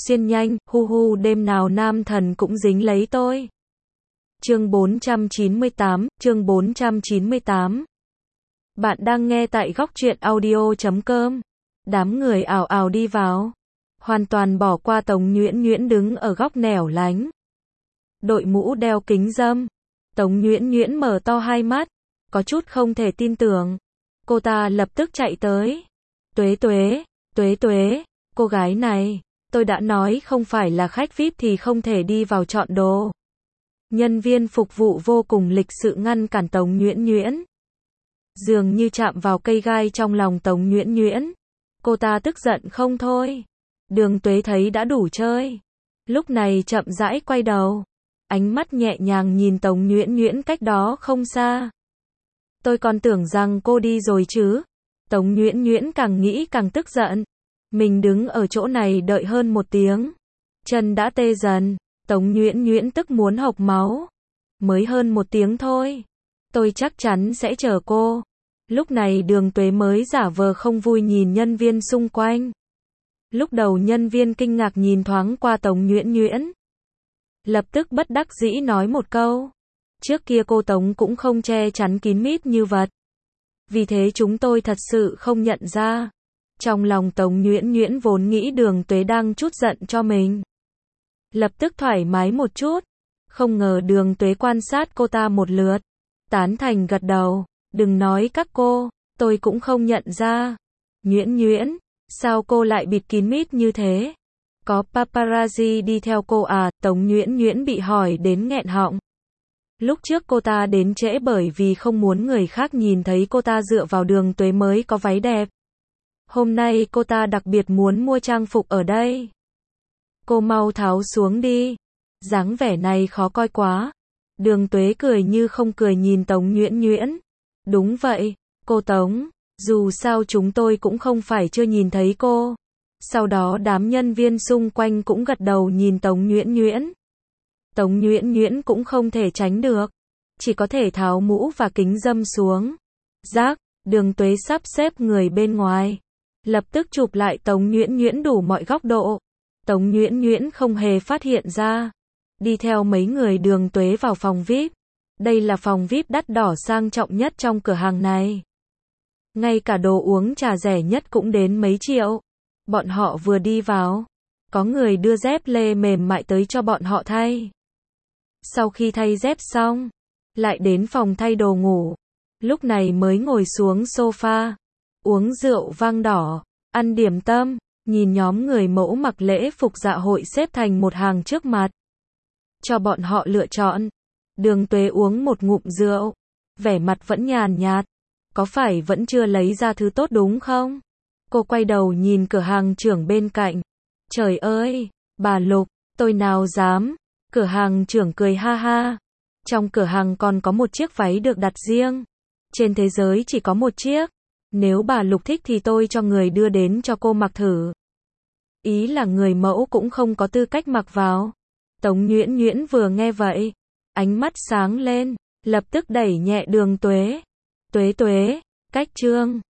xuyên nhanh, hu hu đêm nào nam thần cũng dính lấy tôi. Chương 498. Bạn đang nghe tại góc truyện audio.com. Đám người ào ào đi vào, hoàn toàn bỏ qua Tống Nhuyễn Nhuyễn đứng ở góc nẻo lánh. Đội mũ đeo kính râm. Tống Nhuyễn Nhuyễn mở to hai mắt, có chút không thể tin tưởng. Cô ta lập tức chạy tới. Tuế Tuế, cô gái này, tôi đã nói không phải là khách VIP thì không thể đi vào chọn đồ. Nhân viên phục vụ vô cùng lịch sự ngăn cản Tống Nhuyễn Nhuyễn. Dường như chạm vào cây gai trong lòng Tống Nhuyễn Nhuyễn. Cô ta tức giận không thôi. Đường Tuế thấy đã đủ chơi, lúc này chậm rãi quay đầu, ánh mắt nhẹ nhàng nhìn Tống Nhuyễn Nhuyễn cách đó không xa. Tôi còn tưởng rằng cô đi rồi chứ. Tống Nhuyễn Nhuyễn càng nghĩ càng tức giận. Mình đứng ở chỗ này đợi hơn 1 tiếng, chân đã tê dần. Tống Nhuyễn Nhuyễn tức muốn hộc máu. Mới hơn 1 tiếng thôi, tôi chắc chắn sẽ chờ cô. Lúc này Đường Tuế mới giả vờ không vui nhìn nhân viên xung quanh. Lúc đầu nhân viên kinh ngạc nhìn thoáng qua Tống Nhuyễn Nhuyễn, lập tức bất đắc dĩ nói một câu. Trước kia cô Tống cũng không che chắn kín mít như vậy, vì thế chúng tôi thật sự không nhận ra. Trong lòng Tống Nhuyễn Nhuyễn vốn nghĩ Đường Tuế đang trút giận cho mình, lập tức thoải mái một chút. Không ngờ Đường Tuế quan sát cô ta một lượt, tán thành gật đầu. Đừng nói các cô, tôi cũng không nhận ra. Nhuyễn Nhuyễn, sao cô lại bịt kín mít như thế? Có paparazzi đi theo cô à? Tống Nhuyễn Nhuyễn bị hỏi đến nghẹn họng. Lúc trước cô ta đến trễ bởi vì không muốn người khác nhìn thấy cô ta dựa vào Đường Tuế mới có váy đẹp. Hôm nay cô ta đặc biệt muốn mua trang phục ở đây. Cô mau tháo xuống đi, dáng vẻ này khó coi quá. Đường Tuế cười như không cười nhìn Tống Nhuyễn Nhuyễn. Đúng vậy, cô Tống, dù sao chúng tôi cũng không phải chưa nhìn thấy cô. Sau đó đám nhân viên xung quanh cũng gật đầu nhìn Tống Nhuyễn Nhuyễn. Tống Nhuyễn Nhuyễn cũng không thể tránh được, chỉ có thể tháo mũ và kính râm xuống. Rác, Đường Tuế sắp xếp người bên ngoài, lập tức chụp lại Tống Nhuyễn Nhuyễn đủ mọi góc độ. Tống Nhuyễn Nhuyễn không hề phát hiện ra, đi theo mấy người Đường Tuế vào phòng VIP. Đây là phòng VIP đắt đỏ sang trọng nhất trong cửa hàng này. Ngay cả đồ uống trà rẻ nhất cũng đến mấy triệu. Bọn họ vừa đi vào, có người đưa dép lê mềm mại tới cho bọn họ thay. Sau khi thay dép xong, lại đến phòng thay đồ ngủ. Lúc này mới ngồi xuống sofa, uống rượu vang đỏ, ăn điểm tâm, nhìn nhóm người mẫu mặc lễ phục dạ hội xếp thành một hàng trước mặt, cho bọn họ lựa chọn. Đường Tuế uống một ngụm rượu, vẻ mặt vẫn nhàn nhạt. Có phải vẫn chưa lấy ra thứ tốt đúng không? Cô quay đầu nhìn cửa hàng trưởng bên cạnh. Trời ơi, bà Lục, tôi nào dám. Cửa hàng trưởng cười ha ha. Trong cửa hàng còn có một chiếc váy được đặt riêng. Trên thế giới chỉ có một chiếc. Nếu bà Lục thích thì tôi cho người đưa đến cho cô mặc thử. Ý là người mẫu cũng không có tư cách mặc vào. Tống Nhuyễn Nhuyễn vừa nghe vậy, ánh mắt sáng lên, lập tức đẩy nhẹ Đường Tuế. Tuế, cách chương